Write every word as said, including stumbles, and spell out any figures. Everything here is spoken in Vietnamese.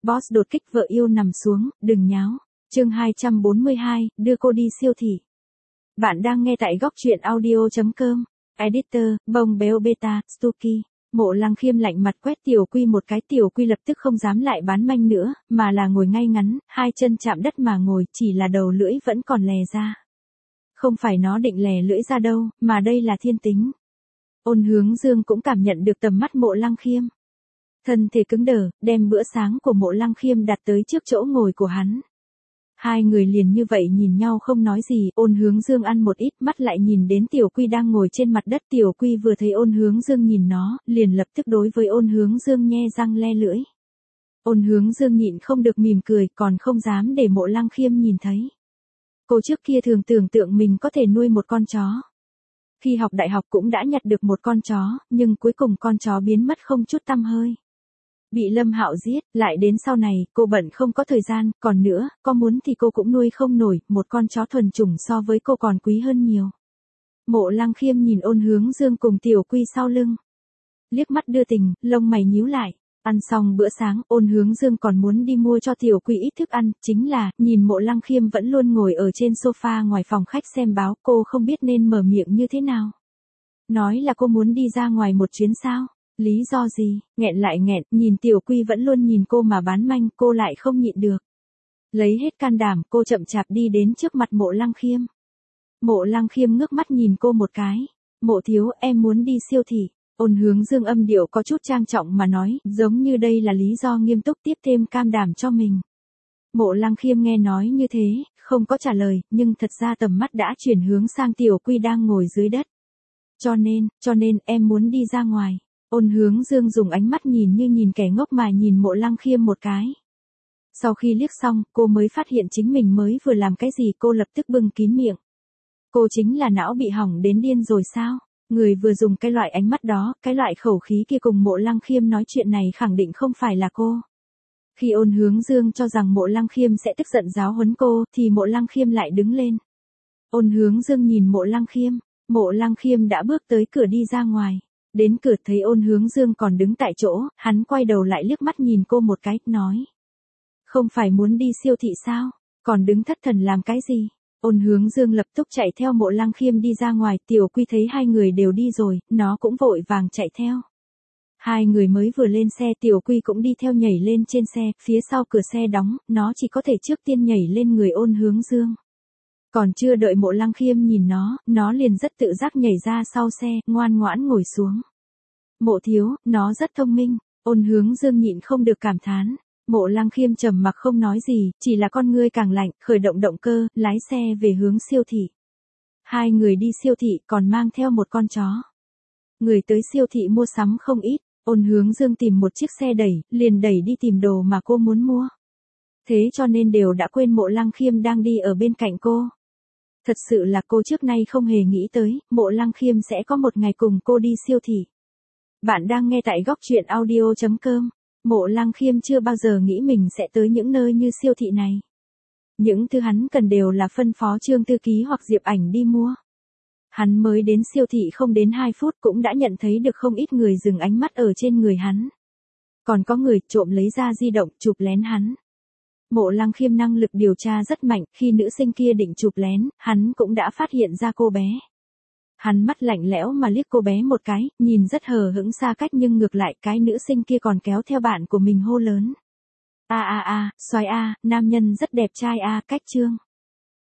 Boss đột kích vợ yêu nằm xuống, đừng nháo. Chương hai trăm bốn mươi hai, đưa cô đi siêu thị. Bạn đang nghe tại góc truyện audio chấm com. Editor, bông béo beta, Stuky. Mộ Lăng Khiêm lạnh mặt quét Tiểu Quy một cái, Tiểu Quy lập tức không dám lại bán manh nữa, mà là ngồi ngay ngắn, hai chân chạm đất mà ngồi, chỉ là đầu lưỡi vẫn còn lè ra. Không phải nó định lè lưỡi ra đâu, mà đây là thiên tính. Ôn Hướng Dương cũng cảm nhận được tầm mắt Mộ Lăng Khiêm. Thân thể cứng đờ, đem bữa sáng của Mộ Lăng Khiêm đặt tới trước chỗ ngồi của hắn. Hai người liền như vậy nhìn nhau không nói gì, Ôn Hướng Dương ăn một ít, mắt lại nhìn đến Tiểu Quy đang ngồi trên mặt đất. Tiểu Quy vừa thấy Ôn Hướng Dương nhìn nó, liền lập tức đối với Ôn Hướng Dương nhe răng le lưỡi. Ôn Hướng Dương nhịn không được mỉm cười, còn không dám để Mộ Lăng Khiêm nhìn thấy. Cô trước kia thường tưởng tượng mình có thể nuôi một con chó. Khi học đại học cũng đã nhặt được một con chó, nhưng cuối cùng con chó biến mất không chút tăm hơi. Bị Lâm Hạo giết, lại đến sau này, cô bận không có thời gian, còn nữa, có muốn thì cô cũng nuôi không nổi, một con chó thuần chủng so với cô còn quý hơn nhiều. Mộ Lăng Khiêm nhìn Ôn Hướng Dương cùng Tiểu Quy sau lưng. Liếc mắt đưa tình, lông mày nhíu lại. Ăn xong bữa sáng, Ôn Hướng Dương còn muốn đi mua cho Tiểu Quy ít thức ăn, chính là, nhìn Mộ Lăng Khiêm vẫn luôn ngồi ở trên sofa ngoài phòng khách xem báo, cô không biết nên mở miệng như thế nào. Nói là cô muốn đi ra ngoài một chuyến sao? Lý do gì? Nghẹn lại nghẹn, nhìn Tiểu Quy vẫn luôn nhìn cô mà bán manh, cô lại không nhịn được. Lấy hết can đảm, cô chậm chạp đi đến trước mặt Mộ Lăng Khiêm. Mộ Lăng Khiêm ngước mắt nhìn cô một cái. Mộ thiếu, em muốn đi siêu thị. Ôn Hướng Dương âm điệu có chút trang trọng mà nói, giống như đây là lý do nghiêm túc, tiếp thêm cam đảm cho mình. Mộ Lăng Khiêm nghe nói như thế, không có trả lời, nhưng thật ra tầm mắt đã chuyển hướng sang Tiểu Quy đang ngồi dưới đất. Cho nên, cho nên em muốn đi ra ngoài. Ôn Hướng Dương dùng ánh mắt nhìn như nhìn kẻ ngốc mà nhìn Mộ Lăng Khiêm một cái. Sau khi liếc xong, cô mới phát hiện chính mình mới vừa làm cái gì, cô lập tức bưng kín miệng. Cô chính là não bị hỏng đến điên rồi sao? Người vừa dùng cái loại ánh mắt đó, cái loại khẩu khí kia cùng Mộ Lăng Khiêm nói chuyện này khẳng định không phải là cô. Khi Ôn Hướng Dương cho rằng Mộ Lăng Khiêm sẽ tức giận giáo huấn cô, thì Mộ Lăng Khiêm lại đứng lên. Ôn Hướng Dương nhìn Mộ Lăng Khiêm, Mộ Lăng Khiêm đã bước tới cửa đi ra ngoài. Đến cửa thấy Ôn Hướng Dương còn đứng tại chỗ, hắn quay đầu lại liếc mắt nhìn cô một cái, nói. Không phải muốn đi siêu thị sao? Còn đứng thất thần làm cái gì? Ôn Hướng Dương lập tức chạy theo Mộ Lăng Khiêm đi ra ngoài, Tiểu Quy thấy hai người đều đi rồi, nó cũng vội vàng chạy theo. Hai người mới vừa lên xe, Tiểu Quy cũng đi theo nhảy lên trên xe, phía sau cửa xe đóng, nó chỉ có thể trước tiên nhảy lên người Ôn Hướng Dương. Còn chưa đợi Mộ Lăng Khiêm nhìn nó, nó liền rất tự giác nhảy ra sau xe, ngoan ngoãn ngồi xuống. Mộ thiếu, nó rất thông minh. Ôn Hướng Dương nhịn không được cảm thán. Mộ Lăng Khiêm trầm mặc không nói gì, chỉ là con ngươi càng lạnh, khởi động động cơ, lái xe về hướng siêu thị. Hai người đi siêu thị còn mang theo một con chó. Người tới siêu thị mua sắm không ít, Ôn Hướng Dương tìm một chiếc xe đẩy, liền đẩy đi tìm đồ mà cô muốn mua. Thế cho nên đều đã quên Mộ Lăng Khiêm đang đi ở bên cạnh cô. Thật sự là cô trước nay không hề nghĩ tới, Mộ Lăng Khiêm sẽ có một ngày cùng cô đi siêu thị. Bạn đang nghe tại góc truyện audio chấm com. Mộ Lăng Khiêm chưa bao giờ nghĩ mình sẽ tới những nơi như siêu thị này. Những thứ hắn cần đều là phân phó Trương thư ký hoặc Diệp Ảnh đi mua. Hắn mới đến siêu thị không đến hai phút cũng đã nhận thấy được không ít người dừng ánh mắt ở trên người hắn. Còn có người trộm lấy ra di động chụp lén hắn. Mộ Lăng Khiêm năng lực điều tra rất mạnh, khi nữ sinh kia định chụp lén, hắn cũng đã phát hiện ra cô bé. Hắn mắt lạnh lẽo mà liếc cô bé một cái, nhìn rất hờ hững xa cách, nhưng ngược lại cái nữ sinh kia còn kéo theo bạn của mình hô lớn. A a a, xoái a, nam nhân rất đẹp trai a, cách Trương.